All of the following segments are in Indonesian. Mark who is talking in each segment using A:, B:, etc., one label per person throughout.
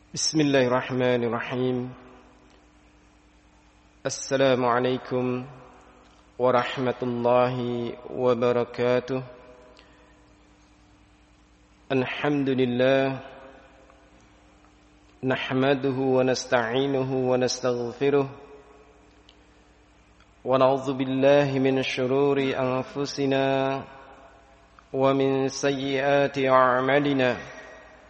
A: Bismillahirrahmanirrahim. Assalamualaikum warahmatullahi wabarakatuh. Alhamdulillah, nahmaduhu wa nasta'inuhu wa nastaghfiruh, wa na'udzu billahi min shururi anfusina wa min sayyiati a'malina.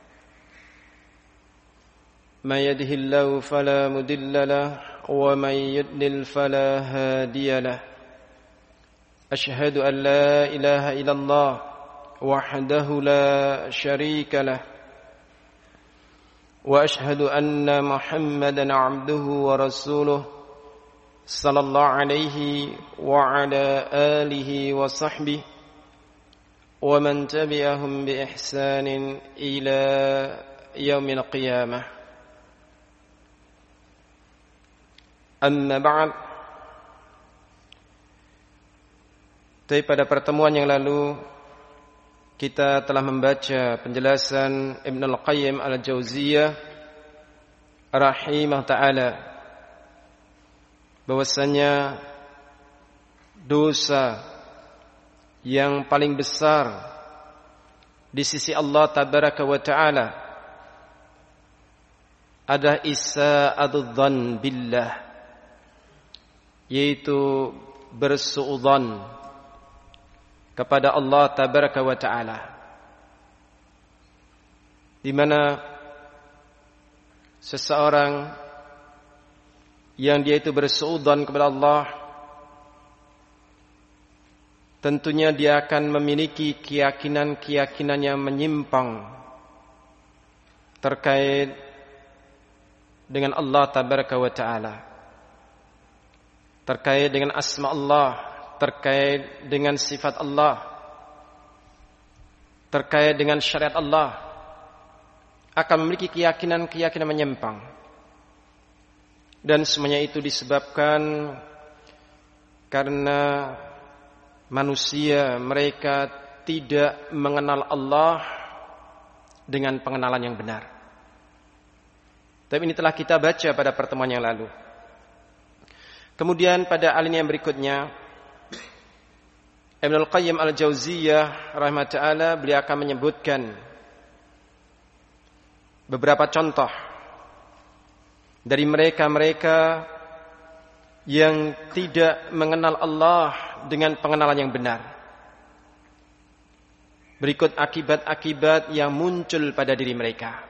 A: من يهده الله فلا مضل له ومن يضلل فلا هادي له أشهد أن لا إله إلا الله وحده لا شريك له وأشهد أن محمدا عبده ورسوله صلى الله عليه وعلى آله وصحبه ومن تبعهم بإحسان إلى يوم القيامة. Amma ba'd. Pada pertemuan yang lalu kita telah membaca penjelasan Ibn Al-Qayyim Al-Jauziyah rahimah ta'ala bahwasanya dosa yang paling besar di sisi Allah tabaraka wa ta'ala adalah isa'adudz dzan billah, yaitu bersuudzon kepada Allah tabaraka wa ta'ala, di mana seseorang yang dia itu bersuudzon kepada Allah, tentunya dia akan memiliki keyakinan-keyakinan yang menyimpang terkait dengan Allah tabaraka wa ta'ala, terkait dengan asma Allah, terkait dengan sifat Allah, terkait dengan syariat Allah, akan memiliki keyakinan-keyakinan menyimpang. Dan semuanya itu disebabkan karena manusia mereka tidak mengenal Allah dengan pengenalan yang benar. Tapi ini telah kita baca pada pertemuan yang lalu. Kemudian pada alinea yang berikutnya, Ibnul Qayyim Al-Jauziyah rahimah ta'ala, beliau akan menyebutkan beberapa contoh dari mereka-mereka yang tidak mengenal Allah dengan pengenalan yang benar. Berikut akibat-akibat yang muncul pada diri mereka.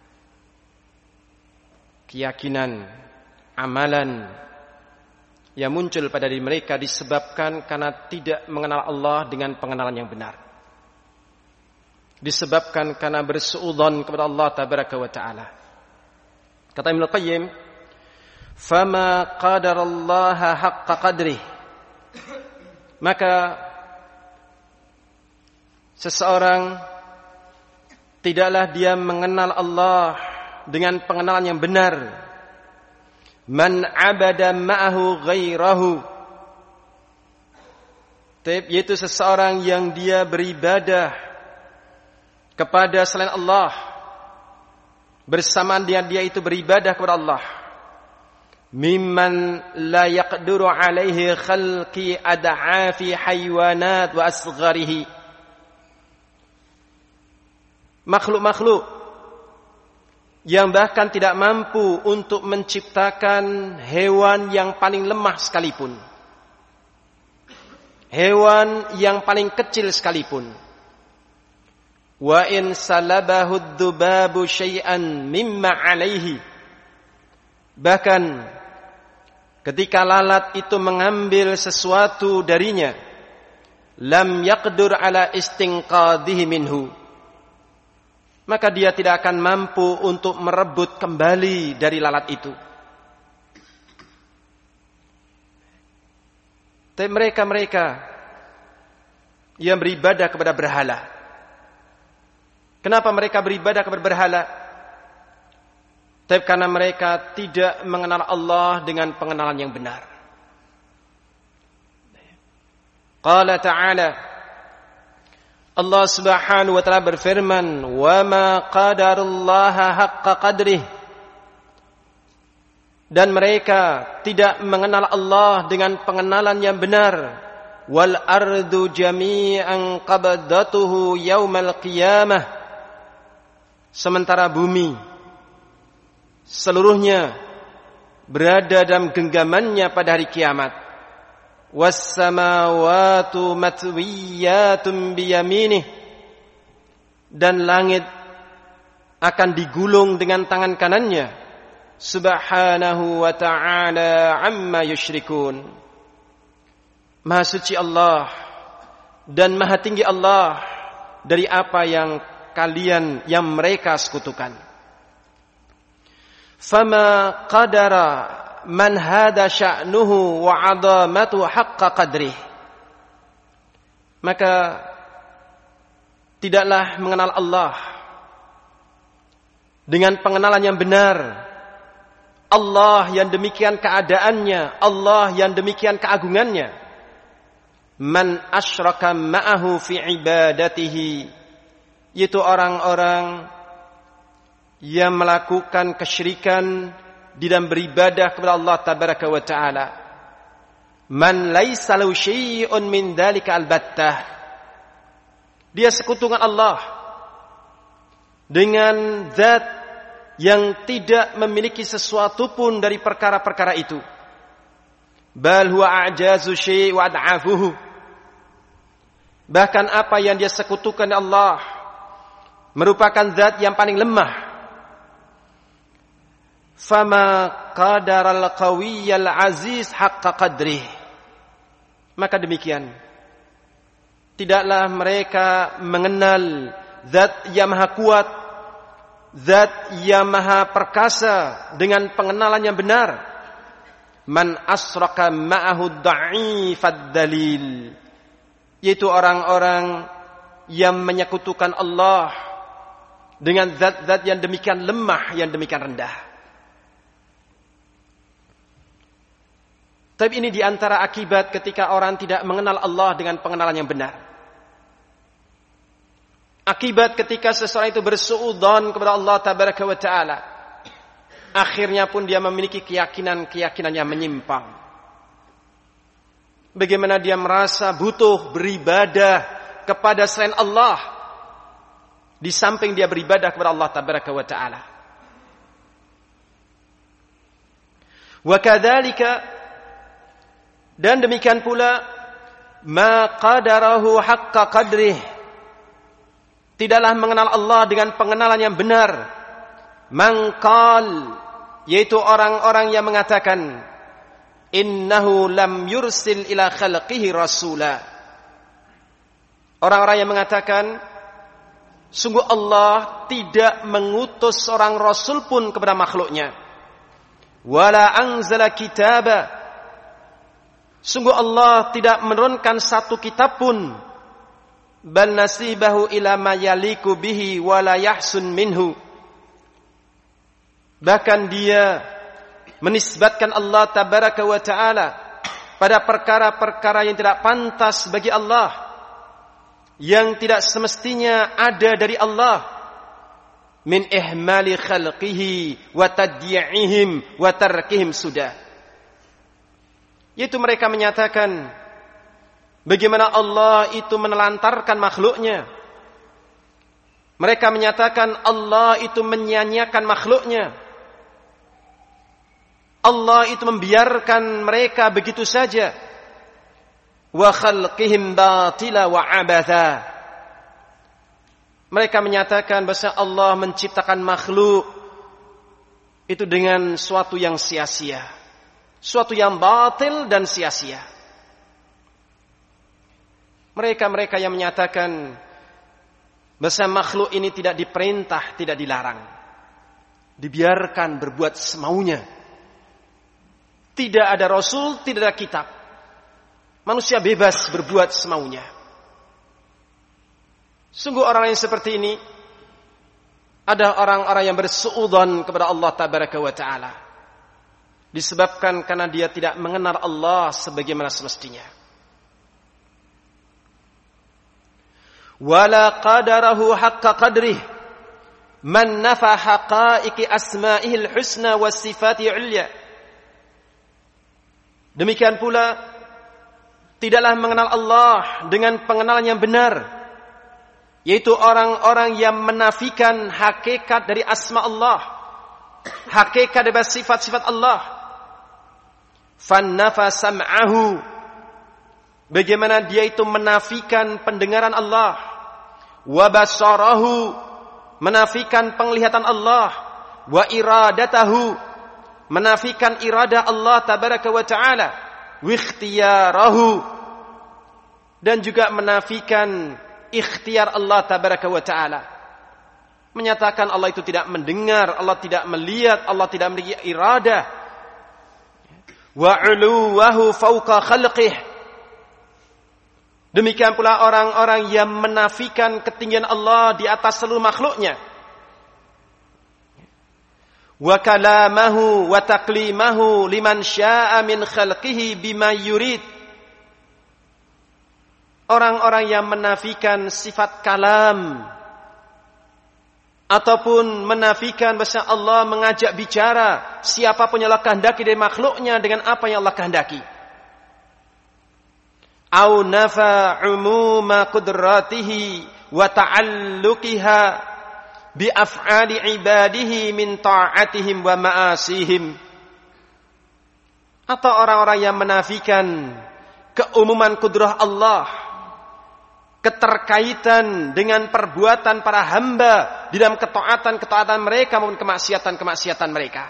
A: Keyakinan, amalan yang muncul pada diri mereka disebabkan karena tidak mengenal Allah dengan pengenalan yang benar. Disebabkan karena bersuudzon kepada Allah tabaraka wa ta'ala. Kata Ibnu Qayyim, "Fama qadarallaha haqqa qadrih." Maka seseorang tidaklah dia mengenal Allah dengan pengenalan yang benar. Man abada ma'ahu ghairahu, yaitu seseorang yang dia beribadah kepada selain Allah, bersamaan dia itu beribadah kepada Allah. Mimman la yaqdiru alaihi khalqi ad'afi haywanat wa asgharihi, makhluk-makhluk yang bahkan tidak mampu untuk menciptakan hewan yang paling lemah sekalipun, hewan yang paling kecil sekalipun. Wa in salabahu ad-dubabu syai'an mimma 'alaihi, bahkan ketika lalat itu mengambil sesuatu darinya, lam yaqdur ala istinqadhihi minhu, maka dia tidak akan mampu untuk merebut kembali dari lalat itu. Tapi mereka-mereka yang beribadah kepada berhala, kenapa mereka beribadah kepada berhala? Tapi karena mereka tidak mengenal Allah dengan pengenalan yang benar. Qala ta'ala, Allah Subhanahu wa taala berfirman, "Wa ma qadarullaha haqqa qadrih." dan mereka tidak mengenal Allah dengan pengenalan yang benar. Wal ardu jami'an qabdatuhu yaumal qiyamah, sementara bumi seluruhnya berada dalam genggamannya pada hari kiamat. Was samawati matwiyatun biyaminih, dan langit akan digulung dengan tangan kanannya. Subhanahu wa ta'ala amma yusyrikun. Maha suci Allah dan maha tinggi Allah dari apa yang mereka sekutukan. Fama qadara man hada sya'nuhu wa 'azamatu haqqa qadrih. Maka tidaklah mengenal Allah dengan pengenalan yang benar. Allah yang demikian keadaannya, Allah yang demikian keagungannya. Man asyraka ma'ahu fi ibadatihi, yaitu orang-orang yang melakukan kesyirikan di dalam beribadah kepada Allah tabaraka wa ta'ala. Man laisa lahu syai'un min dzalika albattah, dia sekutukan Allah dengan zat yang tidak memiliki sesuatu pun dari perkara-perkara itu. Bal huwa a'jazu syai' wa ad'afuhu, bahkan apa yang dia sekutukan Allah merupakan zat yang paling lemah. Fama qadaral qawiyyal aziz haqqa qadrih, maka demikian tidaklah mereka mengenal zat yang maha kuat, zat yang maha perkasa dengan pengenalan yang benar. Man asraka ma'ahu dha'ifad dalil, yaitu orang-orang yang menyekutukan Allah dengan zat-zat yang demikian lemah, yang demikian rendah. Tapi ini diantara akibat ketika orang tidak mengenal Allah dengan pengenalan yang benar. Akibat ketika seseorang itu bersuudzon kepada Allah tabaraka wa ta'ala, akhirnya pun dia memiliki keyakinan-keyakinan yang menyimpang. Bagaimana dia merasa butuh beribadah kepada selain Allah, di samping dia beribadah kepada Allah tabaraka wa ta'ala. Wa kadzalika, dan demikian pula, ma qadarahu haqqa qadrih, tidaklah mengenal Allah dengan pengenalan yang benar. Man qal, yaitu orang-orang yang mengatakan, innahu lam yursil ila khalqihi rasula, orang-orang yang mengatakan sungguh Allah tidak mengutus seorang rasul pun kepada makhluknya. Wala anzala kitaba, sungguh Allah tidak menurunkan satu kitab pun. Bal nasibahu ila ma yaliku bihi wala yahsun minhu, bahkan dia menisbatkan Allah tabaraka wa ta'ala pada perkara-perkara yang tidak pantas bagi Allah, yang tidak semestinya ada dari Allah. Min ihmali khalqihi wa tadyi'ihim wa tarkihim sudah, yaitu mereka menyatakan bagaimana Allah itu menelantarkan makhluknya. Mereka menyatakan Allah itu menyia-nyiakan makhluknya. Allah itu membiarkan mereka begitu saja. Wa khalqihim batila wa abatha, mereka menyatakan bahwa Allah menciptakan makhluk itu dengan suatu yang sia-sia, suatu yang batil dan sia-sia. Mereka-mereka yang menyatakan bahwa makhluk ini tidak diperintah, tidak dilarang, dibiarkan berbuat semaunya. Tidak ada rasul, tidak ada kitab. Manusia bebas berbuat semaunya. Sungguh orang yang seperti ini ada orang-orang yang bersuudzon kepada Allah tabaraka wa ta'ala, disebabkan karena dia tidak mengenal Allah sebagaimana semestinya. Wala qadarahu haqqa qadrih man nafa haqa'iqi asma'ihil husna was sifati 'ulya, Demikian pula tidaklah mengenal Allah dengan pengenalan yang benar, yaitu orang-orang yang menafikan hakikat dari asma Allah, hakikat dari sifat-sifat Allah. Fannafa sam'ahu, bagaimana dia itu menafikan pendengaran Allah, wa basarahu, menafikan penglihatan Allah, wa iradatahu, menafikan iradah Allah tabaraka wa ta'ala, wa ikhtiyarahu, dan juga menafikan ikhtiar Allah tabaraka wa ta'ala. Menyatakan Allah itu tidak mendengar, Allah tidak melihat, Allah tidak memiliki iradah. Wa 'uluwahu fawqa khalqih. Demikian pula orang-orang yang menafikan ketinggian Allah di atas seluruh makhluknya. Wa kalamahu wa taklimahu liman syaa min khalqihi bima yurid. Orang-orang yang menafikan sifat kalam ataupun menafikan bahwa Allah mengajak bicara siapapun yang Allah kehendaki dari makhluknya dengan apa yang Allah kehendaki. Au nafa umuma qudratihi wa ta'alluqiha bi af'ali ibadihi min ta'atihim wa ma'asihim. Atau orang-orang yang menafikan keumuman kudrah Allah, keterkaitan dengan perbuatan para hamba di dalam ketaatan mereka maupun kemaksiatan mereka.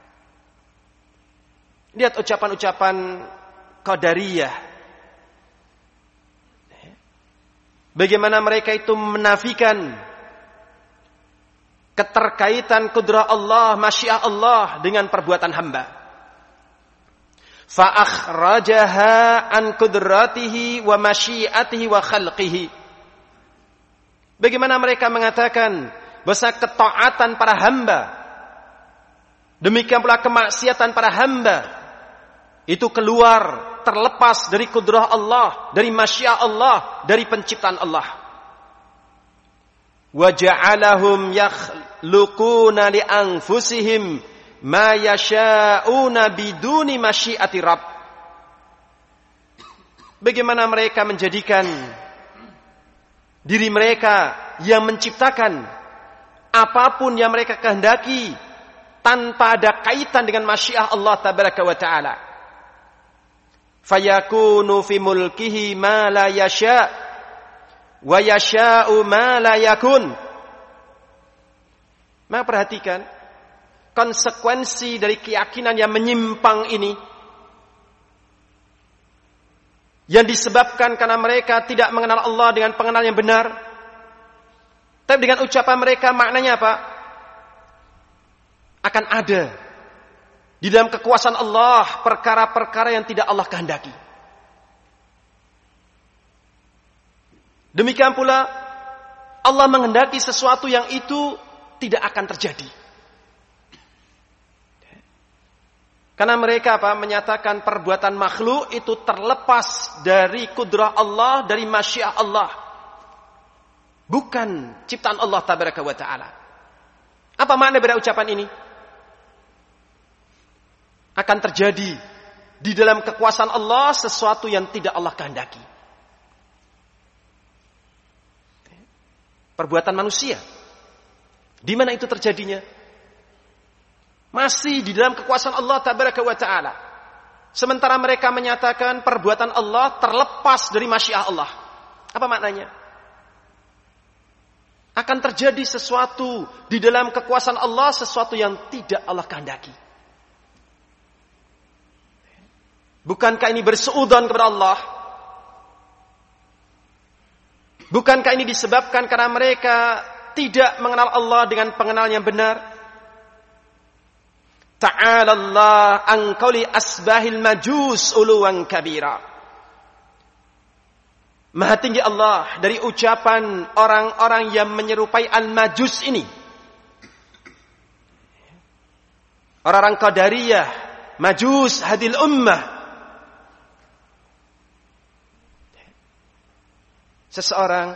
A: Lihat ucapan-ucapan Qadariyah. Bagaimana mereka itu menafikan keterkaitan kudrah Allah, masyiah Allah dengan perbuatan hamba. Fa akhrajaha an qudratihi wa masyiatihi wa khalqihi. Bagaimana mereka mengatakan bahwa ketaatan para hamba, demikian pula kemaksiatan para hamba itu keluar, terlepas dari kudrah Allah, dari masyiah Allah, dari penciptaan Allah. Wa ja'alahum yakhluquna li anfusihim ma yasha'una biduni masyiati Rabb. Bagaimana mereka menjadikan diri mereka yang menciptakan apapun yang mereka kehendaki tanpa ada kaitan dengan masyiah Allah tabaraka wa ta'ala. Fayakunu fi mulkihi ma la yasha' wa yasha'u ma la yakun. Maka perhatikan konsekuensi dari keyakinan yang menyimpang ini, yang disebabkan karena mereka tidak mengenal Allah dengan pengenalan yang benar. Tapi dengan ucapan mereka maknanya apa? Akan ada di dalam kekuasaan Allah perkara-perkara yang tidak Allah kehendaki. Demikian pula Allah menghendaki sesuatu yang itu tidak akan terjadi. Karena mereka menyatakan perbuatan makhluk itu terlepas dari kudrah Allah, dari masyiah Allah. Bukan ciptaan Allah tabaraka wa ta'ala. Apa makna dari ucapan ini? Akan terjadi di dalam kekuasaan Allah sesuatu yang tidak Allah kehendaki. Perbuatan manusia. Di mana itu terjadinya? Masih di dalam kekuasaan Allah tabaraka wa ta'ala. Sementara mereka menyatakan perbuatan Allah terlepas dari masyiah Allah. Apa maknanya? Akan terjadi sesuatu di dalam kekuasaan Allah, sesuatu yang tidak Allah kehendaki. Bukankah ini berseudon kepada Allah? Bukankah ini disebabkan karena mereka tidak mengenal Allah dengan pengenalan yang benar? Ta'ala Allah an qawli asbahil majus uluwan kabira. Maha tinggi Allah dari ucapan orang-orang yang menyerupai al-majus ini. Orang-orang Qadariyah, majus hadil ummah. Seseorang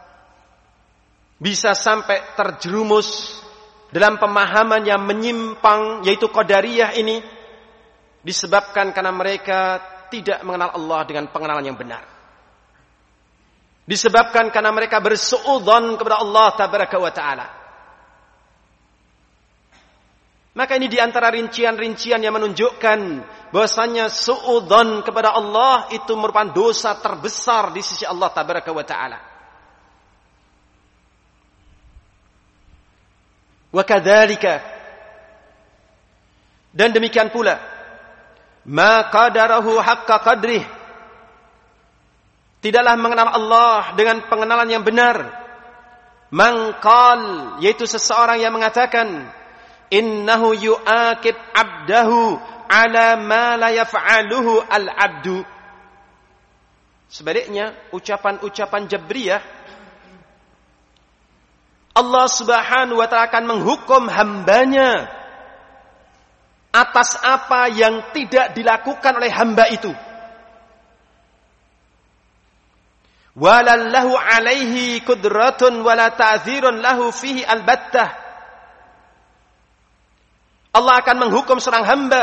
A: bisa sampai terjerumus dalam pemahaman yang menyimpang, yaitu Qadariyah ini, disebabkan karena mereka tidak mengenal Allah dengan pengenalan yang benar. Disebabkan karena mereka bersuudzon kepada Allah tabaraka wa ta'ala. Maka ini diantara rincian-rincian yang menunjukkan bahwasanya suudzon kepada Allah itu merupakan dosa terbesar di sisi Allah tabaraka wa ta'ala. Wa kadzalika, dan demikian pula, ma qadarahu haqqa qadrih, tidaklah mengenal Allah dengan pengenalan yang benar. Man qal, yaitu seseorang yang mengatakan, innahu yu'aqib abdahu ala ma la yaf'aluhu al-abdu. Sebaliknya, ucapan-ucapan Jabriyah, Allah subhanahu wa ta'ala akan menghukum hambanya atas apa yang tidak dilakukan oleh hamba itu. Walallahu alaihi kudratun wala ta'zirun lahu fihi albattah. Allah akan menghukum seorang hamba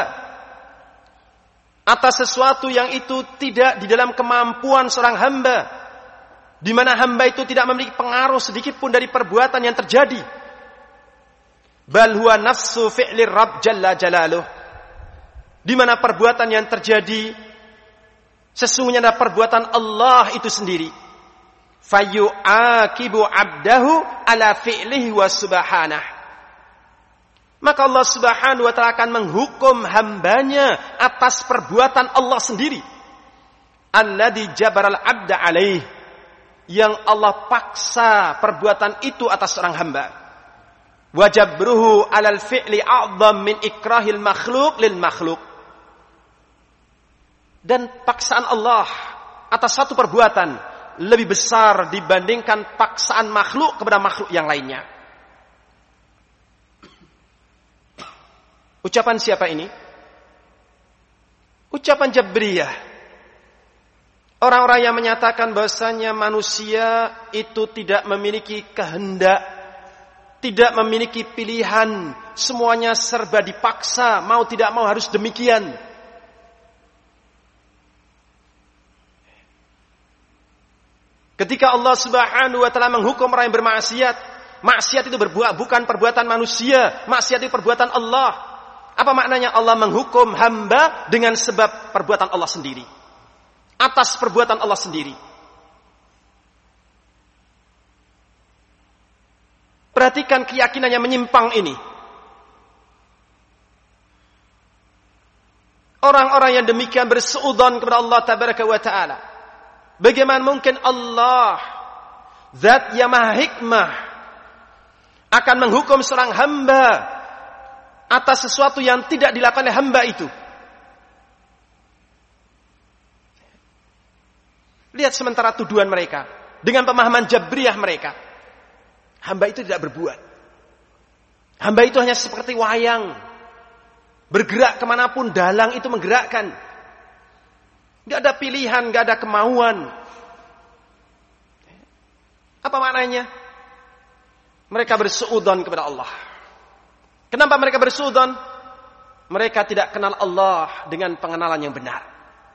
A: atas sesuatu yang itu tidak di dalam kemampuan seorang hamba, di mana hamba itu tidak memiliki pengaruh sedikit pun dari perbuatan yang terjadi. Bal huwa nafsu fi'lir Rabb jalla jalaluh, di mana perbuatan yang terjadi sesungguhnya adalah perbuatan Allah itu sendiri. Fayu'aqibu 'abdahu ala fi'lihi wa subhanah. Maka Allah subhanahu wa ta'ala akan menghukum hambanya atas perbuatan Allah sendiri. Alladzi jabaral 'abda 'alaih, yang Allah paksa perbuatan itu atas seorang hamba. Wajabruhu 'alal fi'li a'dham min ikrahil makhluk lil makhluk. Dan paksaan Allah atas satu perbuatan lebih besar dibandingkan paksaan makhluk kepada makhluk yang lainnya. Ucapan siapa ini? Ucapan Jabriyah. Orang-orang yang menyatakan bahwasanya manusia itu tidak memiliki kehendak, tidak memiliki pilihan, semuanya serba dipaksa, mau tidak mau harus demikian. Ketika Allah subhanahu wa ta'ala menghukum orang yang bermaksiat, maksiat itu bukan perbuatan manusia, maksiat itu perbuatan Allah. Apa maknanya Allah menghukum hamba dengan sebab perbuatan Allah sendiri, atas perbuatan Allah sendiri? Perhatikan keyakinan yang menyimpang ini. Orang-orang yang demikian bersuudzon kepada Allah tabaraka wa ta'ala. Bagaimana mungkin Allah, Zat yang maha hikmah, akan menghukum seorang hamba atas sesuatu yang tidak dilakukan oleh hamba itu? Lihat sementara tuduhan mereka dengan pemahaman Jabriyah mereka. Hamba itu tidak berbuat. Hamba itu hanya seperti wayang, bergerak kemanapun dalang itu menggerakkan. Gak ada pilihan, gak ada kemauan. Apa maknanya? Mereka bersuudzon kepada Allah. Kenapa mereka bersuudzon? Mereka tidak kenal Allah dengan pengenalan yang benar.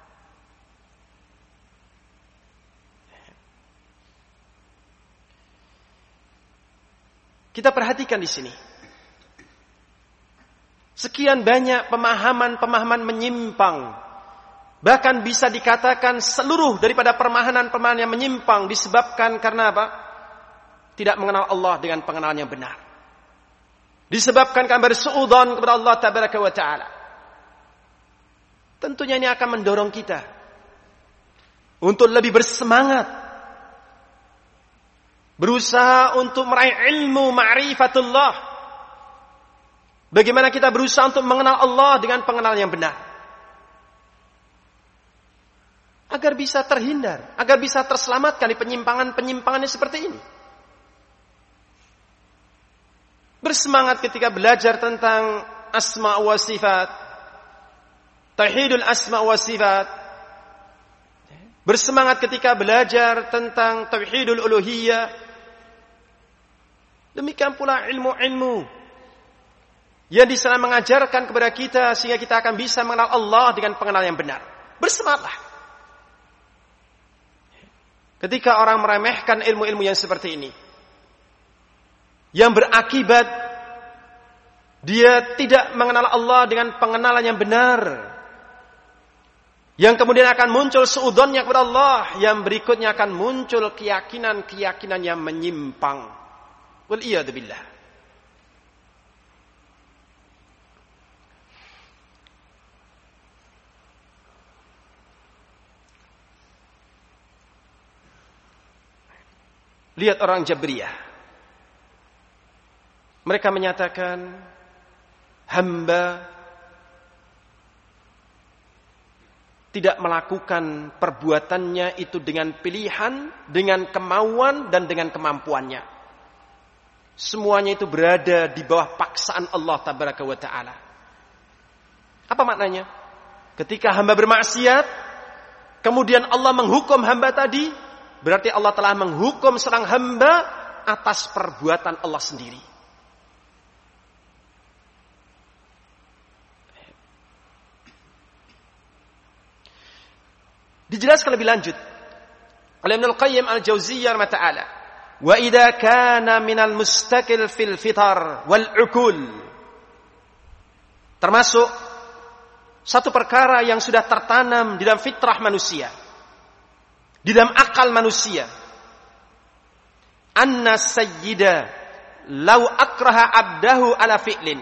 A: Kita perhatikan di sini. Sekian banyak pemahaman-pemahaman menyimpang. Bahkan bisa dikatakan seluruh daripada pemahaman-pemahaman yang menyimpang disebabkan karena apa? Tidak mengenal Allah dengan pengenalan yang benar. Disebabkan karena bersuudzon kepada Allah tabaraka wa ta'ala. Tentunya ini akan mendorong kita untuk lebih bersemangat, berusaha untuk meraih ilmu ma'rifatullah. Bagaimana kita berusaha untuk mengenal Allah dengan pengenalan yang benar, agar bisa terhindar, agar bisa terselamatkan di penyimpangan-penyimpangan seperti ini. Bersemangat ketika belajar tentang asma wa sifat, tauhidul asma wa sifat. Bersemangat ketika belajar tentang tauhidul uluhiyah. Demikian pula ilmu-ilmu yang di sana mengajarkan kepada kita sehingga kita akan bisa mengenal Allah dengan pengenalan yang benar. Bersemangatlah. Ketika orang meremehkan ilmu-ilmu yang seperti ini, yang berakibat dia tidak mengenal Allah dengan pengenalan yang benar, yang kemudian akan muncul suudzonnya kepada Allah, yang berikutnya akan muncul keyakinan-keyakinan yang menyimpang. Wal iyad billah. Lihat orang Jabriyah. Mereka menyatakan hamba tidak melakukan perbuatannya itu dengan pilihan, dengan kemauan, dan dengan kemampuannya. Semuanya itu berada di bawah paksaan Allah Tabaraka wa Ta'ala. Apa maknanya? Ketika hamba bermaksiat, kemudian Allah menghukum hamba tadi, berarti Allah telah menghukum seorang hamba atas perbuatan Allah sendiri. Dijelaskan lebih lanjut oleh Ibnu Qayyim Al-Jauziyah rahimahullah, wa idza kana minal mustaqil fil fitar wal uqul, termasuk satu perkara yang sudah tertanam di dalam fitrah manusia, di dalam akal manusia, anna sayyida law akraha abdahu ala fi'lin,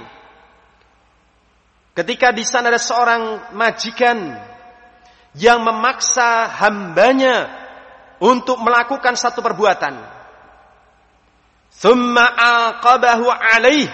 A: ketika di sana ada seorang majikan yang memaksa hambanya untuk melakukan satu perbuatan, thumma aqabahu alaih,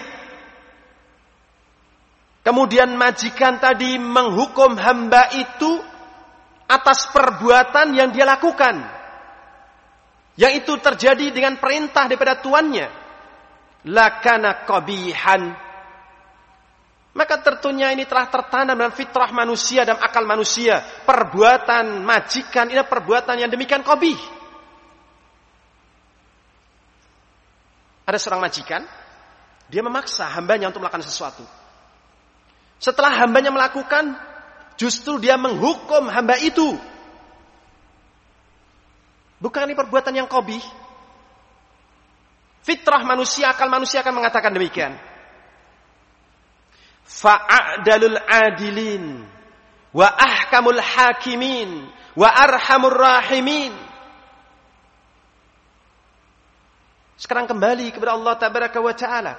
A: kemudian majikan tadi menghukum hamba itu atas perbuatan yang dia lakukan, yang itu terjadi dengan perintah daripada tuannya, lakana qabihan, maka tentunya ini telah tertanam dalam fitrah manusia dan akal manusia. Perbuatan majikan ini perbuatan yang demikian qabih. Ada seorang majikan, dia memaksa hambanya untuk melakukan sesuatu. Setelah hambanya melakukan, justru dia menghukum hamba itu. Bukan ini perbuatan yang qabih? Fitrah manusia, akal manusia akan mengatakan demikian. Fa'adalul adilin wa ahkamul hakimin wa arhamur rahimin. Sekarang kembali kepada Allah Tabaraka wa Ta'ala,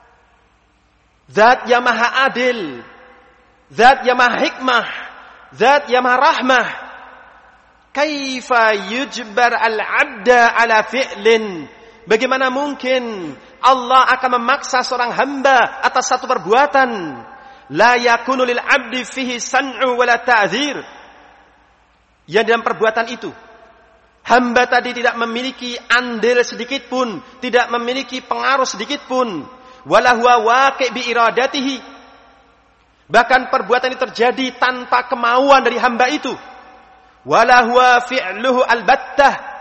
A: Zat yang maha adil, Zat yang maha hikmah, Zat yang maha rahmah. Kaifa yujbar al-abda ala fi'lin, bagaimana mungkin Allah akan memaksa seorang hamba atas satu perbuatan, la yakunu lil abdi fihi san'u wala ta'zir, yang dalam perbuatan itu hamba tadi tidak memiliki andil sedikit pun, tidak memiliki pengaruh sedikit pun, wala huwa waqi' bi iradatihi, bahkan perbuatan itu terjadi tanpa kemauan dari hamba itu, wala huwa fi'luhu albattah,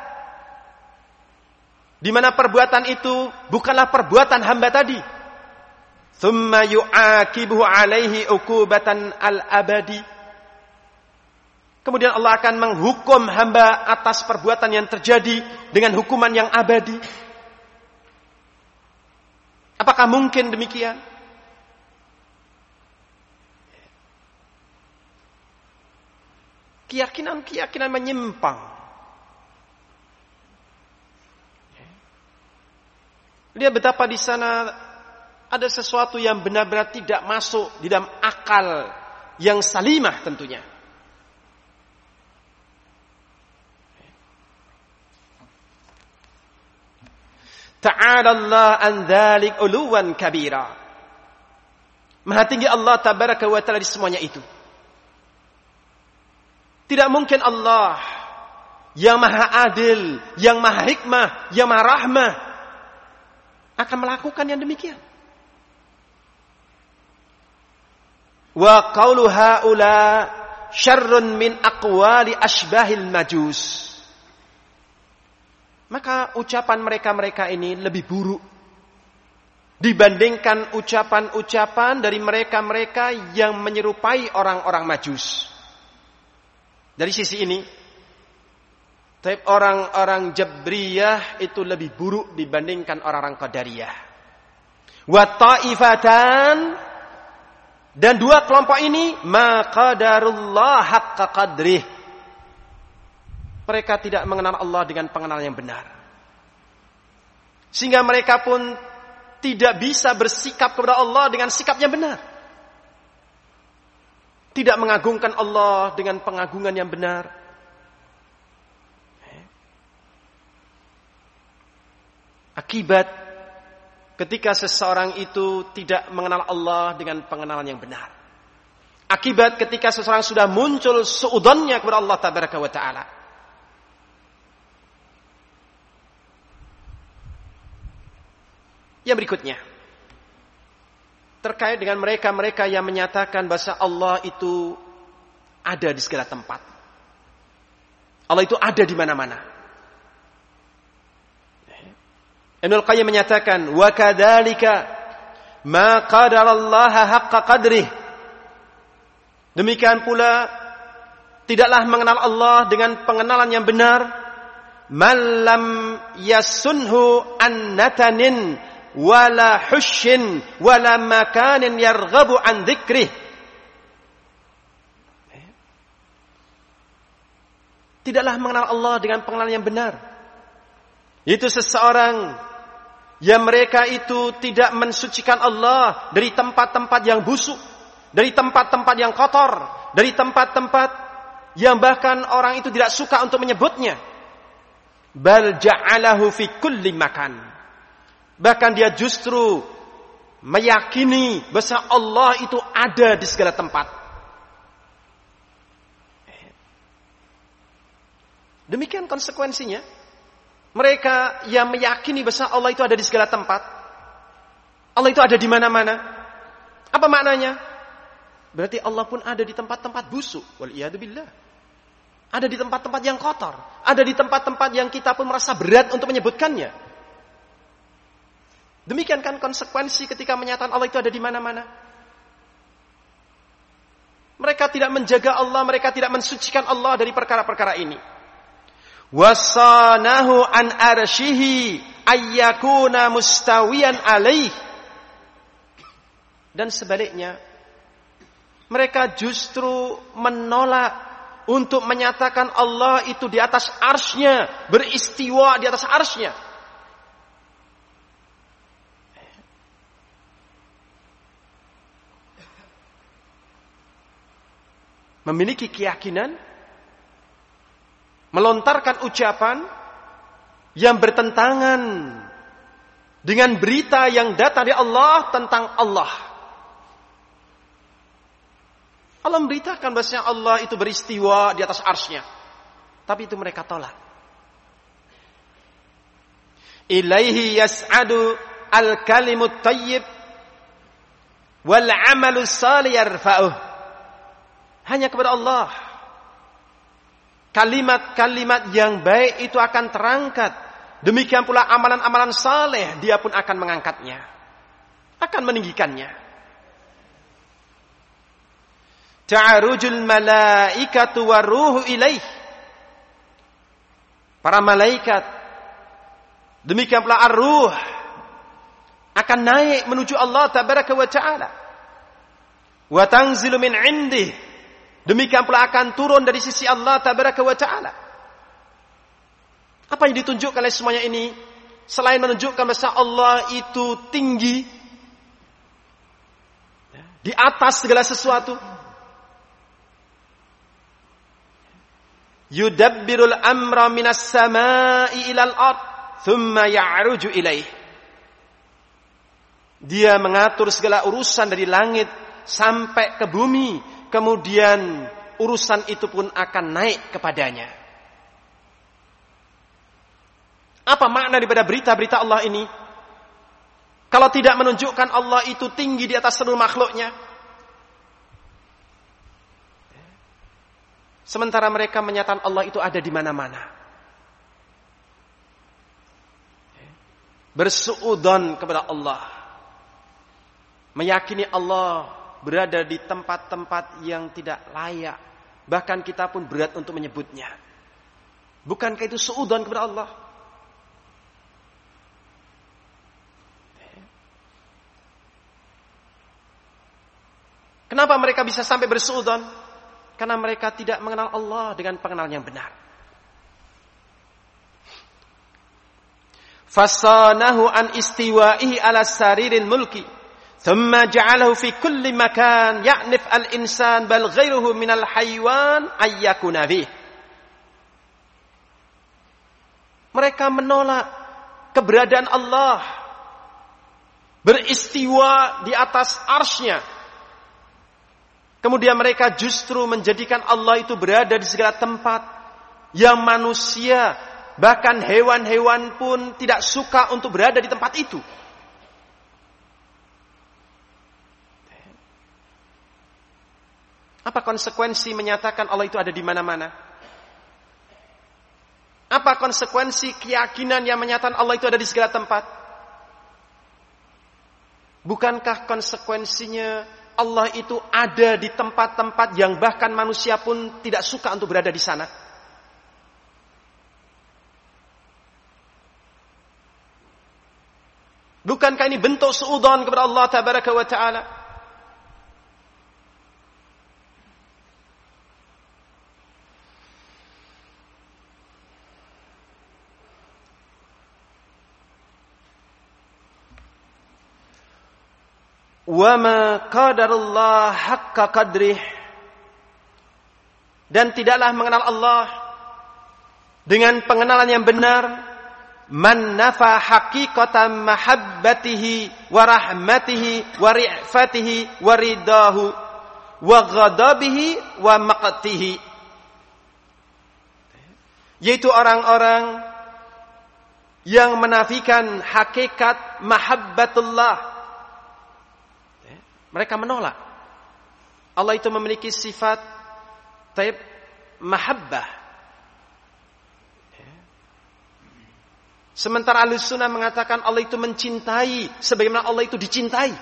A: di mana perbuatan itu bukanlah perbuatan hamba tadi. Thumma yu'aqibuhu alaihi uqubatan al-abadi, kemudian Allah akan menghukum hamba atas perbuatan yang terjadi dengan hukuman yang abadi. Apakah mungkin demikian? Keyakinan-keyakinan menyimpang. Lihat betapa di sana ada sesuatu yang benar-benar tidak masuk di dalam akal yang salimah tentunya. Ta'ala Allah an dzalik uluwan kabira. Maha tinggi Allah Tabaraka wa Ta'ala di semuanya itu. Tidak mungkin Allah yang maha adil, yang maha hikmah, yang maha rahmah akan melakukan yang demikian. Wa qaulu haula syarrun min aqwali asbahil majus. Maka ucapan mereka-mereka ini lebih buruk dibandingkan ucapan-ucapan dari mereka-mereka yang menyerupai orang-orang Majus. Dari sisi ini, orang-orang Jabriyah itu lebih buruk dibandingkan orang-orang Qadariyah. Wa ta'ifatan, dan dua kelompok ini ma qadarullah haqqa qadrih. Mereka tidak mengenal Allah dengan pengenalan yang benar. Sehingga mereka pun tidak bisa bersikap kepada Allah dengan sikap yang benar. Tidak mengagungkan Allah dengan pengagungan yang benar. Akibat ketika seseorang itu tidak mengenal Allah dengan pengenalan yang benar. Akibat ketika seseorang sudah muncul suudzonnya kepada Allah tabaraka wa ta'ala. Yang berikutnya, terkait dengan mereka-mereka yang menyatakan bahwa Allah itu ada di segala tempat. Allah itu ada di mana-mana. Ibnul Qayyim menyatakan, wa kadzalika ma qadarallaha haqqa qadrih. Demikian pula tidaklah mengenal Allah dengan pengenalan yang benar, man lam yasunhu an natanin wala hushin wala makanin yarghabu an dzikrih. Tidaklah mengenal Allah dengan pengenalan yang benar. Itu seseorang yang mereka itu tidak mensucikan Allah dari tempat-tempat yang busuk, dari tempat-tempat yang kotor, dari tempat-tempat yang bahkan orang itu tidak suka untuk menyebutnya. Bal ja'alahu fi kulli makan. Bahkan dia justru meyakini bahwa Allah itu ada di segala tempat. Demikian konsekuensinya. Mereka yang meyakini bahwa Allah itu ada di segala tempat. Allah itu ada di mana-mana. Apa maknanya? Berarti Allah pun ada di tempat-tempat busuk. Waliyadzubillah. Ada di tempat-tempat yang kotor. Ada di tempat-tempat yang kita pun merasa berat untuk menyebutkannya. Demikian kan konsekuensi ketika menyatakan Allah itu ada di mana-mana. Mereka tidak menjaga Allah, mereka tidak mensucikan Allah dari perkara-perkara ini. Wasanahu an arsyihi ayyakuna mustawiyan alaih. Dan sebaliknya, mereka justru menolak untuk menyatakan Allah itu di atas arsy-Nya, beristiwa di atas arsy-Nya. Memiliki keyakinan, melontarkan ucapan yang bertentangan dengan berita yang datang dari Allah tentang Allah. Allah memberitakan bahwasanya Allah itu beristiwa di atas arsy-Nya, tapi itu mereka tolak. Ilaihi yas'adu al-kalimut thayyib wal 'amalus shalih yarfa'uh. Hanya kepada Allah kalimat-kalimat yang baik itu akan terangkat. Demikian pula amalan-amalan saleh dia pun akan mengangkatnya, akan meninggikannya. Ta'arujul malaikatu waruhu ilaih. Para malaikat, demikian pula ar-ruh akan naik menuju Allah tabaraka wa ta'ala. Wa tanzilu min 'indih. Demikian pula akan turun dari sisi Allah tabaraka wa ta'ala. Apa yang ditunjukkan oleh semuanya ini? Selain menunjukkan bahwa Allah itu tinggi, di atas segala sesuatu. Yudabbirul amra minas sama'i ilal ard, thumma ya'ruju ilaih. Dia mengatur segala urusan dari langit sampai ke bumi. Kemudian urusan itu pun akan naik kepadanya. Apa makna daripada berita-berita Allah ini? Kalau tidak menunjukkan Allah itu tinggi di atas seluruh makhluknya. Sementara mereka menyatakan Allah itu ada di mana-mana. Bersuudzon kepada Allah. meyakini Allah berada di tempat-tempat yang tidak layak. Bahkan kita pun berat untuk menyebutnya. Bukankah itu suudzon kepada Allah? Kenapa mereka bisa sampai bersuudzon? Karena mereka tidak mengenal Allah dengan pengenalan yang benar. Fasanahu an istiwa'ihi ala sariril mulki, thumma ja'alahu fi kulli makan ya'nif al-insan bal ghairuhu minal haywan ayyakuna bih. Mereka menolak keberadaan Allah beristiwa di atas arsy-Nya. Kemudian mereka justru menjadikan Allah itu berada di segala tempat yang manusia, bahkan hewan-hewan pun tidak suka untuk berada di tempat itu. Apa konsekuensi menyatakan Allah itu ada di mana-mana? Apa konsekuensi keyakinan yang menyatakan Allah itu ada di segala tempat? Bukankah konsekuensinya Allah itu ada di tempat-tempat yang bahkan manusia pun tidak suka untuk berada di sana? Bukankah ini bentuk suudzon kepada Allah tabaraka wa ta'ala? Wa ma qadarullah haqqa qadrih, dan tidaklah mengenal Allah dengan pengenalan yang benar man nafa haqiqatan mahabbatihi wa rahmatihi wa ri'fatihi wa ridahu wa ghadabihi wa maqtihi, yaitu orang-orang yang menafikan hakikat mahabbatullah. Mereka menolak Allah itu memiliki sifat mahabbah. Sementara Ahlus Sunnah mengatakan Allah itu mencintai sebagaimana Allah itu dicintai.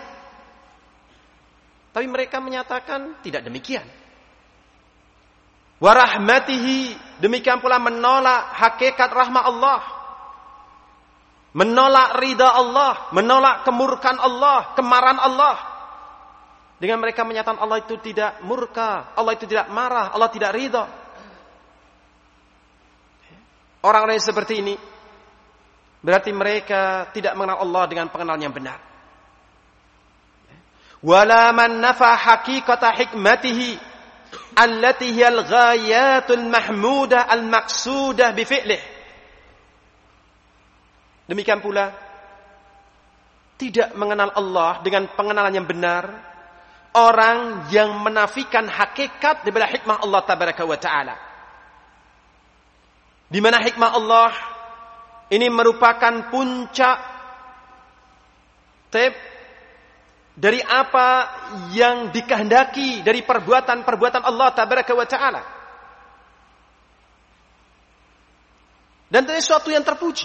A: Tapi mereka menyatakan tidak demikian. Wa rahmatihi, demikian pula menolak hakikat rahmat Allah. Menolak ridha Allah, menolak kemurkaan Allah, kemarahan Allah. Dengan mereka menyatakan Allah itu tidak murka, Allah itu tidak marah, Allah tidak ridha. Orang-orang yang seperti ini berarti mereka tidak mengenal Allah dengan pengenalan yang benar. Wala man nafa haqiqata hikmatihi allati hiyal ghayatul mahmudah al maqsudah bi fi'lih. Demikian pula tidak mengenal Allah dengan pengenalan yang benar orang yang menafikan hakikat daripada hikmah Allah tabaraka wa ta'ala. Di mana hikmah Allah ini merupakan puncak dari apa yang dikehendaki dari perbuatan-perbuatan Allah tabaraka wa ta'ala. Dan itu sesuatu yang terpuji.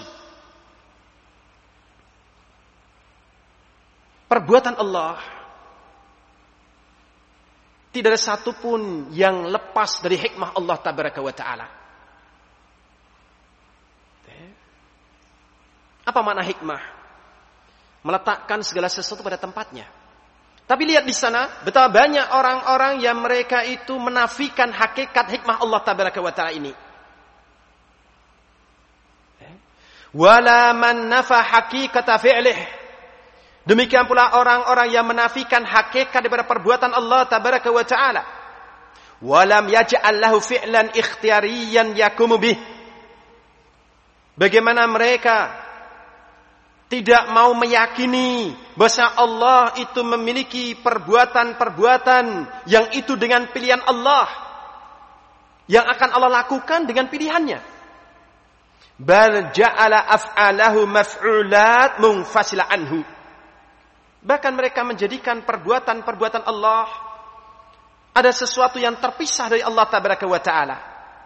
A: Perbuatan Allah tidak ada satupun yang lepas dari hikmah Allah tabaraka wa ta'ala. Apa makna hikmah? Meletakkan segala sesuatu pada tempatnya. Tapi lihat di sana, betapa banyak orang-orang yang mereka itu menafikan hakikat hikmah Allah tabaraka wa ta'ala ini. Wala man nafa haqiqata fi'lih. Demikian pula orang-orang yang menafikan hakikat daripada perbuatan Allah tabaraka wa ta'ala. Walam yaj'al lahu fi'lan ikhtiyariyan yakumu bih. Bagaimana mereka tidak mau meyakini bahwa Allah itu memiliki perbuatan-perbuatan yang itu dengan pilihan Allah, yang akan Allah lakukan dengan pilihannya. Bal ja'ala af'alahu maf'ulat munfasila anhu. Bahkan mereka menjadikan perbuatan-perbuatan Allah ada sesuatu yang terpisah dari Allah tabaraka wa ta'ala.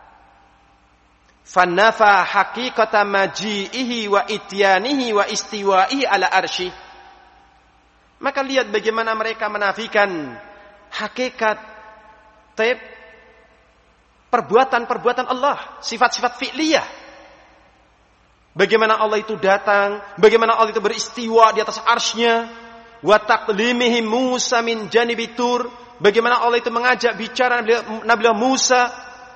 A: Fanafa haqiqata maji'ihi wa ityanihi wa istiwa'ihi ala arsy. Maka lihat bagaimana mereka menafikan hakikat perbuatan-perbuatan Allah, sifat-sifat fi'liyah. Bagaimana Allah itu datang, bagaimana Allah itu beristiwa di atas arsy-Nya, wa taqlimihi Musa min janibi Tur, bagaimana Allah itu mengajak bicara Nabi Musa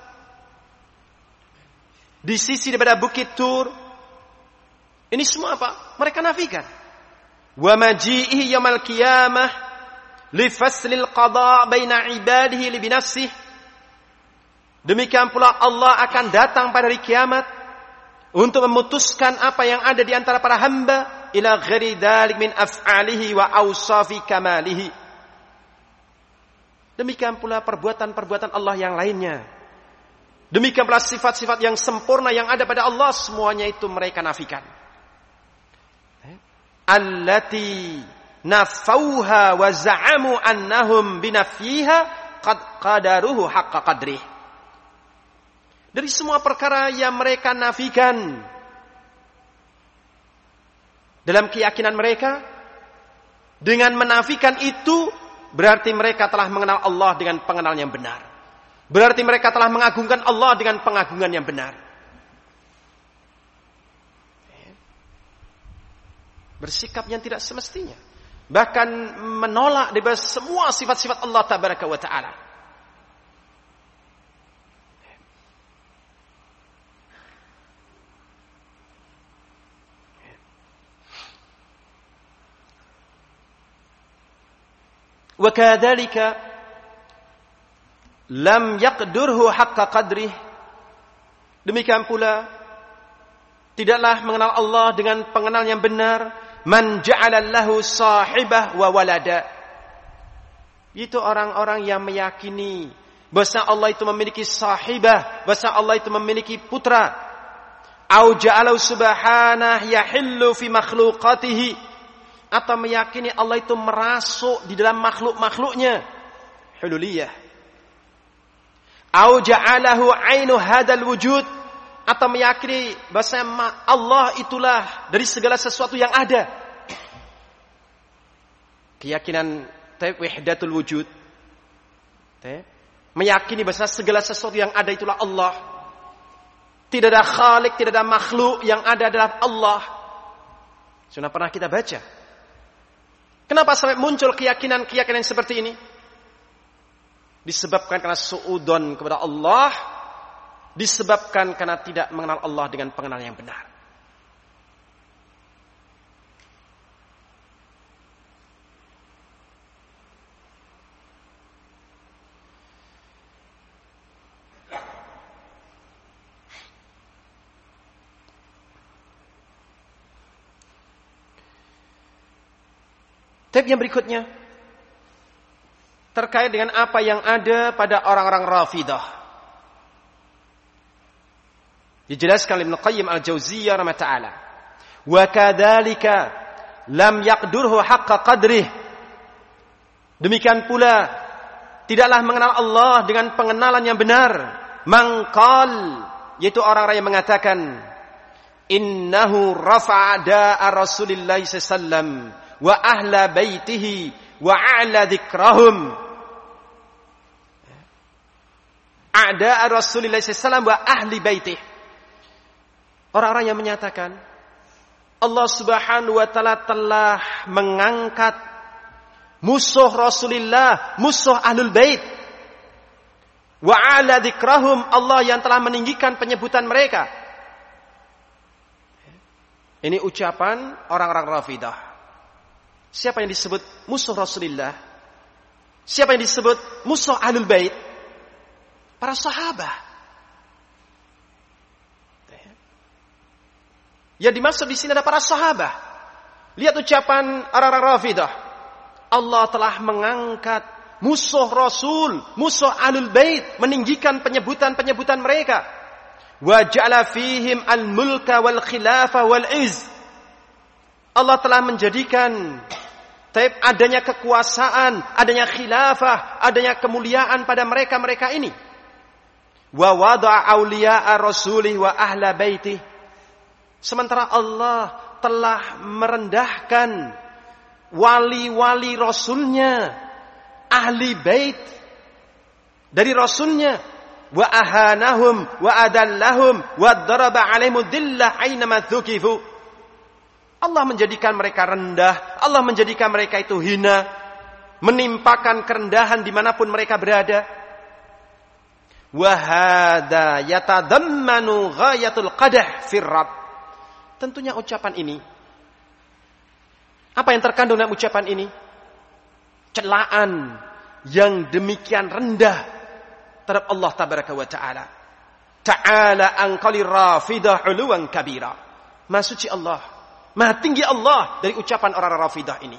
A: di sisi daripada bukit Tur. Ini semua apa? Mereka nafikan. Wa maji'ihi yaumil qiyamah li faslil qada' baina ibadihi li binafsihi. Demikian pula Allah akan datang pada hari kiamat untuk memutuskan apa yang ada di antara para hamba ila ghairi dzalik min af'alihi wa awsafi kamalihi. Demikian pula perbuatan-perbuatan Allah yang lainnya. Demikian pula sifat-sifat yang sempurna yang ada pada Allah, semuanya itu mereka nafikan. Allati nafauha wa za'amu annahum binafyiha qad qadaruhu haqqa qadrih. Dari semua perkara yang mereka nafikan dalam keyakinan mereka, dengan menafikan itu berarti mereka telah mengenal Allah dengan pengenalan yang benar. Berarti mereka telah mengagungkan Allah dengan pengagungan yang benar. Bersikap yang tidak semestinya, bahkan menolak dari semua sifat-sifat Allah tabaraka wa ta'ala. Wa kadzalika lam yaqdurhu haqqa qadrih. Demikian pula tidaklah mengenal Allah dengan pengenalan yang benar man ja'ala lahu sahibah wa walada. Itu orang-orang yang meyakini bahwa Allah itu memiliki sahibah, bahwa Allah itu memiliki putra. Au ja'alahu subhanah yahillu fi makhluqatihi, atau meyakini Allah itu merasuk di dalam makhluk-makhluknya, hululiyah. Au ja'alahu ainu hadal wujud, atau meyakini bahwa Allah itulah dari segala sesuatu yang ada. Keyakinan wahdatul wujud, meyakini bahwa segala sesuatu yang ada itulah Allah. Tidak ada khalik, tidak ada makhluk, yang ada adalah Allah. Sudah pernah kita baca. Kenapa sampai muncul keyakinan seperti ini? Disebabkan karena su'udon kepada Allah, disebabkan karena tidak mengenal Allah dengan pengenalan yang benar. Tab yang berikutnya terkait dengan apa yang ada pada orang-orang Rafidah. Dijelaskan Ibnu Qayyim Al-Jauziyah rahimahullah taala. Wa kadzalika lam yaqdurhu haqqa qadrih. Demikian pula tidaklah mengenal Allah dengan pengenalan yang benar. Mangqal, yaitu orang-orang yang mengatakan innahu rafa'a da'a Rasulillah sallallahu alaihi wasallam wa ahla baitihi wa a'la dzikrahum. A'da Rasulillah sallallahu alaihi wasallam wa ahli baitihi. Orang-orang yang menyatakan Allah Subhanahu wa taala telah mengangkat musuh Rasulullah, musuh Ahlul Bait. Wa a'la dzikrahum, Allah yang telah meninggikan penyebutan mereka. Ini ucapan orang-orang Rafidah. Siapa yang disebut musuh Rasulullah? Siapa yang disebut musuh Ahlul Bait? Para sahabat. Yang dimaksud di sini ada para sahabat. Lihat ucapan orang-orang Rafidah. Allah telah mengangkat musuh Rasul, musuh Ahlul Bait, meninggikan penyebutan-penyebutan mereka. Wa ja'ala fihim al-mulka wal khilafah wal izz. Allah telah menjadikan adanya kekuasaan, adanya khilafah, adanya kemuliaan pada mereka-mereka ini. Wa wada'a awliya'a rasulih wa ahla baitih. Sementara Allah telah merendahkan wali-wali Rasulnya, ahli bait dari Rasulnya, wa ahanahum wa adallahum wa daraba alaihim dillah aynama thuqifu. Allah menjadikan mereka rendah, Allah menjadikan mereka itu hina, menimpakan kerendahan dimanapun mereka berada. Wa hadza yatadammanu ghayatul qadah fir rabb. Tentunya ucapan ini, apa yang terkandung dalam ucapan ini? Celaan yang demikian rendah terhadap Allah tabaraka wa ta'ala. Ta'ala an qalir rafidah uluwan kabira. Maha suci Allah, maha tinggi Allah dari ucapan orang Rafidah ini.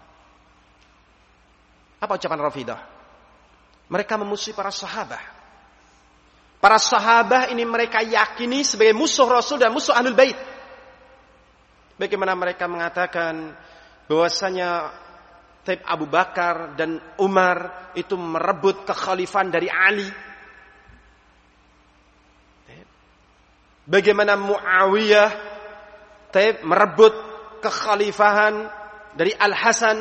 A: Apa ucapan Rafidah? Mereka memusuhi para sahabat. Para sahabat ini mereka yakini sebagai musuh Rasul dan musuh Ahlul Bait. Bagaimana mereka mengatakan bahwasanya Abu Bakar dan Umar itu merebut kekhalifahan dari Ali. Bagaimana Muawiyah merebut kekhalifahan dari Al-Hasan.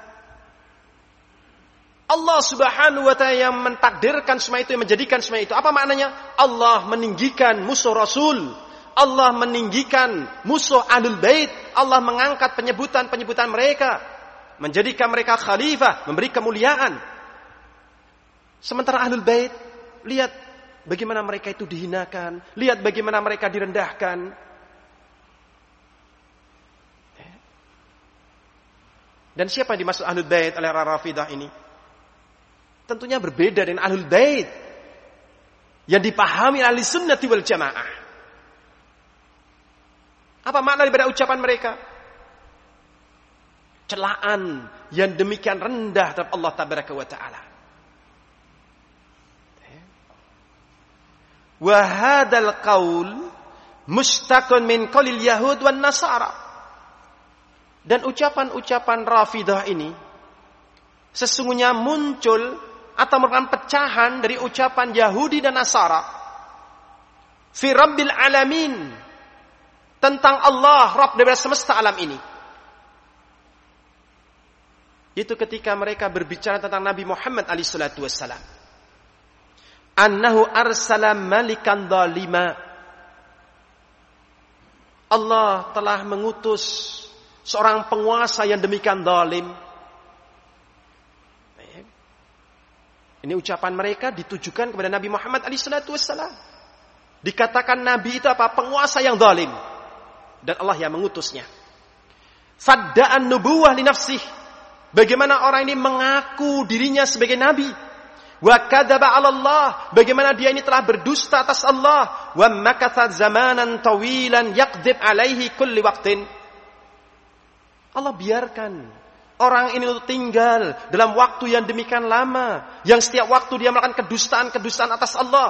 A: Allah Subhanahu wa ta'ala yang mentakdirkan semua itu, yang menjadikan semua itu. Apa maknanya? Allah meninggikan musuh Rasul, Allah meninggikan musuh Ahlul Bait, Allah mengangkat penyebutan mereka, menjadikan mereka khalifah, memberi kemuliaan. Sementara Ahlul Bait, lihat bagaimana mereka itu dihinakan, lihat bagaimana mereka direndahkan. Dan siapa yang dimaksud Ahlul Bait oleh Rafidah ini? Tentunya berbeda dengan Ahlul Bait yang dipahami Ahli Sunnati wal Jamaah. Apa makna daripada ucapan mereka? Celaan yang demikian rendah terhadap Allah tabaraka wa ta'ala. Wa hadzal qaul mustaqun min qaulil yahud wan nasara. Dan ucapan-ucapan Rafidah ini sesungguhnya muncul atau merupakan pecahan dari ucapan Yahudi dan Nasara fi Rabbil Alamin, tentang Allah, Rabb dari semesta alam ini. Itu ketika mereka berbicara tentang Nabi Muhammad alaihi salatu wassalam, annahu arsala malikan zalima. Allah telah mengutus seorang penguasa yang demikian zalim. Ini ucapan mereka ditujukan kepada Nabi Muhammad alaihissalatu wassalam. Dikatakan Nabi itu apa? Penguasa yang zalim. Dan Allah yang mengutusnya. Fadda'an nubuwah li nafsih. Bagaimana orang ini mengaku dirinya sebagai Nabi. Wa kadzaba 'ala Allah. Bagaimana dia ini telah berdusta atas Allah. Wa makatha zamanan tawilan yaqdib 'alaihi kulli waqtin. Allah biarkan orang ini tinggal dalam waktu yang demikian lama, yang setiap waktu dia melakukan kedustaan atas Allah.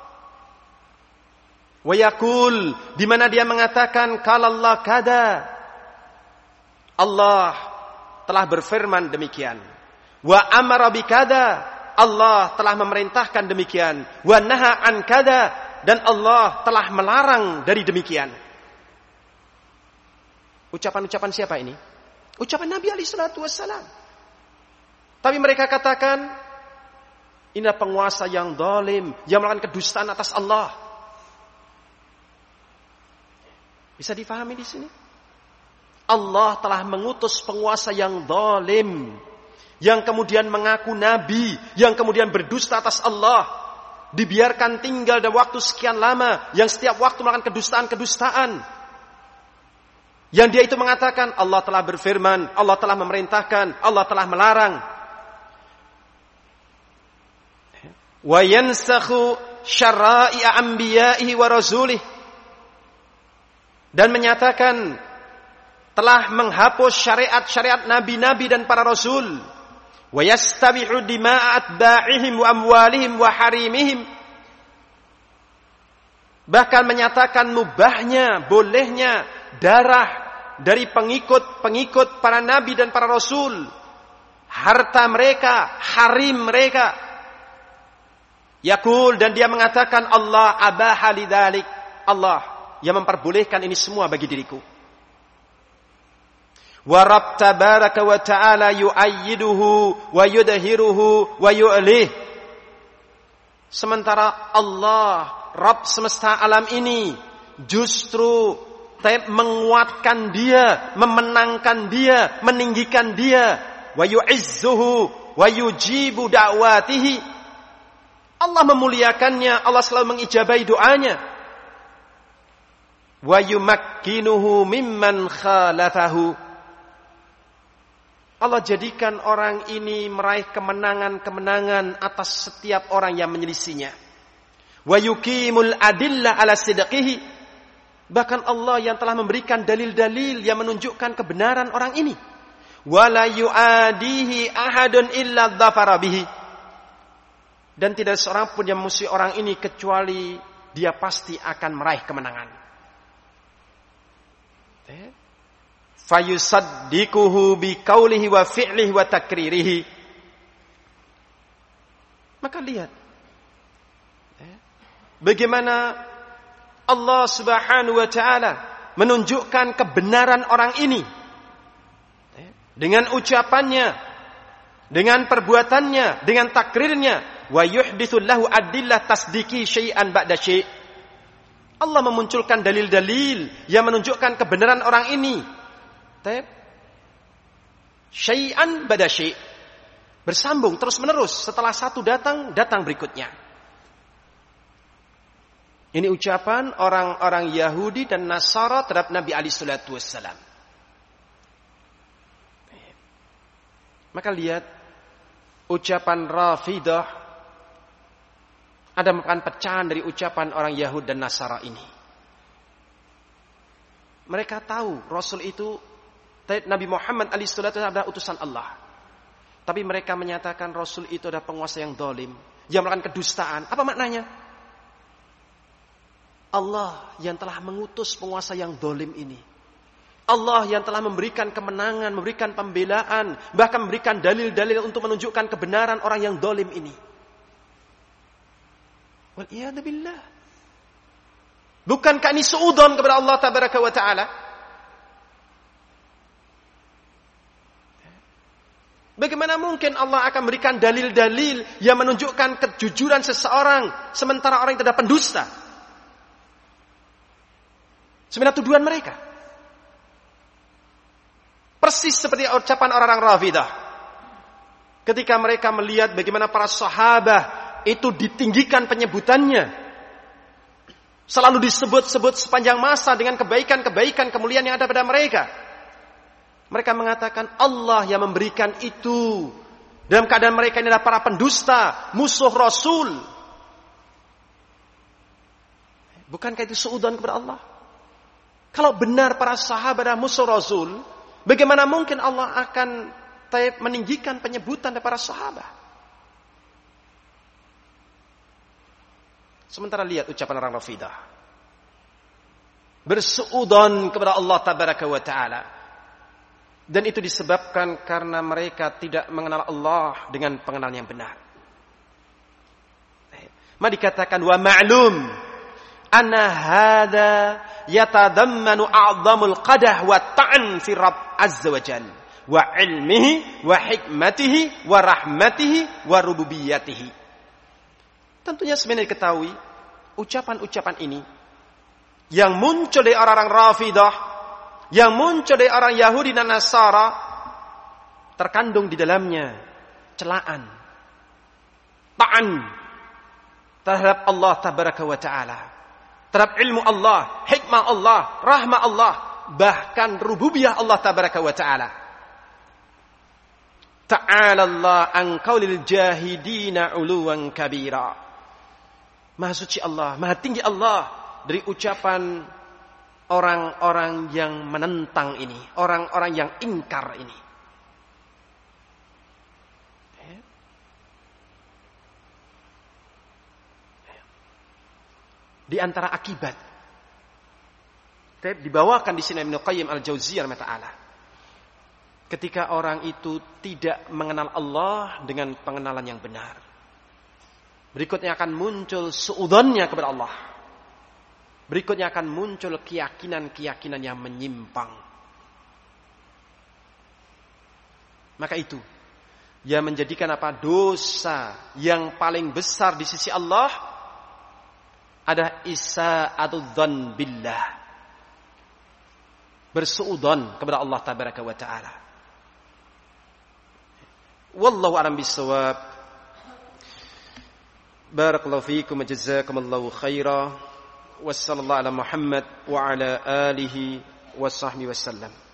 A: Wa yaqul, di mana dia mengatakan qalallah kada. Allah telah berfirman demikian. Wa amara bikada. Allah telah memerintahkan demikian. Wa naha an kada, dan Allah telah melarang dari demikian. Ucapan-ucapan siapa ini? Ucapan Nabi alaihi salatu wassalam. Tapi mereka katakan, inilah penguasa yang zalim, yang melakukan kedustaan atas Allah. Bisa difahami di sini? Allah telah mengutus penguasa yang zalim, yang kemudian mengaku nabi, yang kemudian berdusta atas Allah, dibiarkan tinggal dalam waktu sekian lama, yang setiap waktu melakukan kedustaan. Yang dia itu mengatakan Allah telah berfirman, Allah telah memerintahkan, Allah telah melarang. Wa yansakhu syara'i'a anbiya'ihi wa rasulih. Dan menyatakan telah menghapus syariat-syariat nabi-nabi dan para rasul. Wa yastabi'u dima'a atba'ihim wa amwalihim wa harimihim. Bahkan menyatakan mubahnya, bolehnya darah dari pengikut para nabi dan para rasul, harta mereka, harim mereka. Yaqul, dan dia mengatakan Allah abaha lidzalik, Allah yang memperbolehkan ini semua bagi diriku. Wa Rabb tabaraka wa ta'ala yu'ayyiduhu wa yudhiruhu wa yu'lih. Sementara Allah, Rabb semesta alam ini, justru menguatkan dia, memenangkan dia, meninggikan dia. Wa yu'izzuhu wa yujibu da'watihi. Allah memuliakannya, Allah selalu mengijabahi doanya. Wa yumakkinuhu mimman khalafahu. Allah jadikan orang ini meraih kemenangan-kemenangan atas setiap orang yang menyelisihinya. Wa yuqimul adillah ala sidqihi. Bahkan Allah yang telah memberikan dalil-dalil yang menunjukkan kebenaran orang ini. Wa la yu'adihi ahadun illa dhafara bihi. Dan tidak seorang pun yang memusuhi orang ini kecuali dia pasti akan meraih kemenangan. Fayusaddiquhu biqaulihi wa fi'lihi wa takririhi. Maka lihat bagaimana Allah Subhanahu wa taala menunjukkan kebenaran orang ini dengan ucapannya, dengan perbuatannya, dengan takrirnya. Wa yuhditsu lahu adillah tasdiqi syai'an ba'da syai'. Allah memunculkan dalil-dalil yang menunjukkan kebenaran orang ini. Syai'an ba'da syai'. Bersambung terus menerus, setelah satu datang berikutnya. Ini ucapan orang-orang Yahudi dan Nasara terhadap Nabi alaihi salatu wassalam. Maka lihat ucapan Rafidah ada merupakan pecahan dari ucapan orang Yahudi dan Nasara ini. Mereka tahu Rasul itu, Nabi Muhammad alaihi salatu wassalam adalah utusan Allah. Tapi mereka menyatakan Rasul itu adalah penguasa yang zalim, yang melakukan kedustaan. Apa maknanya? Allah yang telah mengutus penguasa yang zalim ini. Allah yang telah memberikan kemenangan, memberikan pembelaan, bahkan memberikan dalil-dalil untuk menunjukkan kebenaran orang yang zalim ini. Wal iyad billah. Bukankah ini suudzon kepada Allah tabaraka wa taala? Bagaimana mungkin Allah akan memberikan dalil-dalil yang menunjukkan kejujuran seseorang sementara orang itu adalah pendusta? Sebenarnya tuduhan mereka persis seperti ucapan orang-orang Rafidah ketika mereka melihat bagaimana para sahabat itu ditinggikan penyebutannya, selalu disebut-sebut sepanjang masa dengan kebaikan-kebaikan, kemuliaan yang ada pada mereka. Mereka mengatakan Allah yang memberikan itu. Dalam keadaan mereka ini adalah para pendusta, musuh Rasul. Bukankah itu suudzon kepada Allah? Kalau benar para sahabat adalah musuh Rasul, bagaimana mungkin Allah akan meninggikan penyebutan dari para sahabat? Sementara lihat ucapan orang Rafidah. Bersuudzon kepada Allah tabaraka wa ta'ala. Dan itu disebabkan karena mereka tidak mengenal Allah dengan pengenalan yang benar. Maka dikatakan wa ma'lum anna hadza yatadammanu a'dhamul qadah wa ta'n fi Rabb azza wa jalla wa ilmihi wa hikmatihi wa rahmatihi wa rububiyyatihi. Tentunya sebenarnya diketahui ucapan-ucapan ini yang muncul dari orang-orang Rafidah, yang muncul dari orang Yahudi dan Nasara, terkandung di dalamnya celaan, ta'an terhadap Allah tabaraka wa ta'ala, terhadap ilmu Allah, hikmah Allah, rahmah Allah, bahkan rububiyah Allah tabaraka wa ta'ala. Ta'ala Allah an qaulil jahidina uluwan kabira. Maha suci Allah, maha tinggi Allah dari ucapan orang-orang yang menentang ini, orang-orang yang ingkar ini. Di antara akibat dibawakan di sini Ibnu Qayyim Al-Jauziyah rahimahullah, ketika orang itu tidak mengenal Allah dengan pengenalan yang benar, berikutnya akan muncul suudzonnya kepada Allah. Berikutnya akan muncul keyakinan-keyakinan yang menyimpang. Maka itu yang menjadikan apa? Dosa yang paling besar di sisi Allah ada isa'atudzan billah. Bersuudzon kepada Allah tabaraka wa taala. Wallahu a'lam bissawab. Barakallahu fiikum wa jazakumullahu khaira. Wassallallahu ala Muhammad wa ala alihi wa sahbihi wasallam.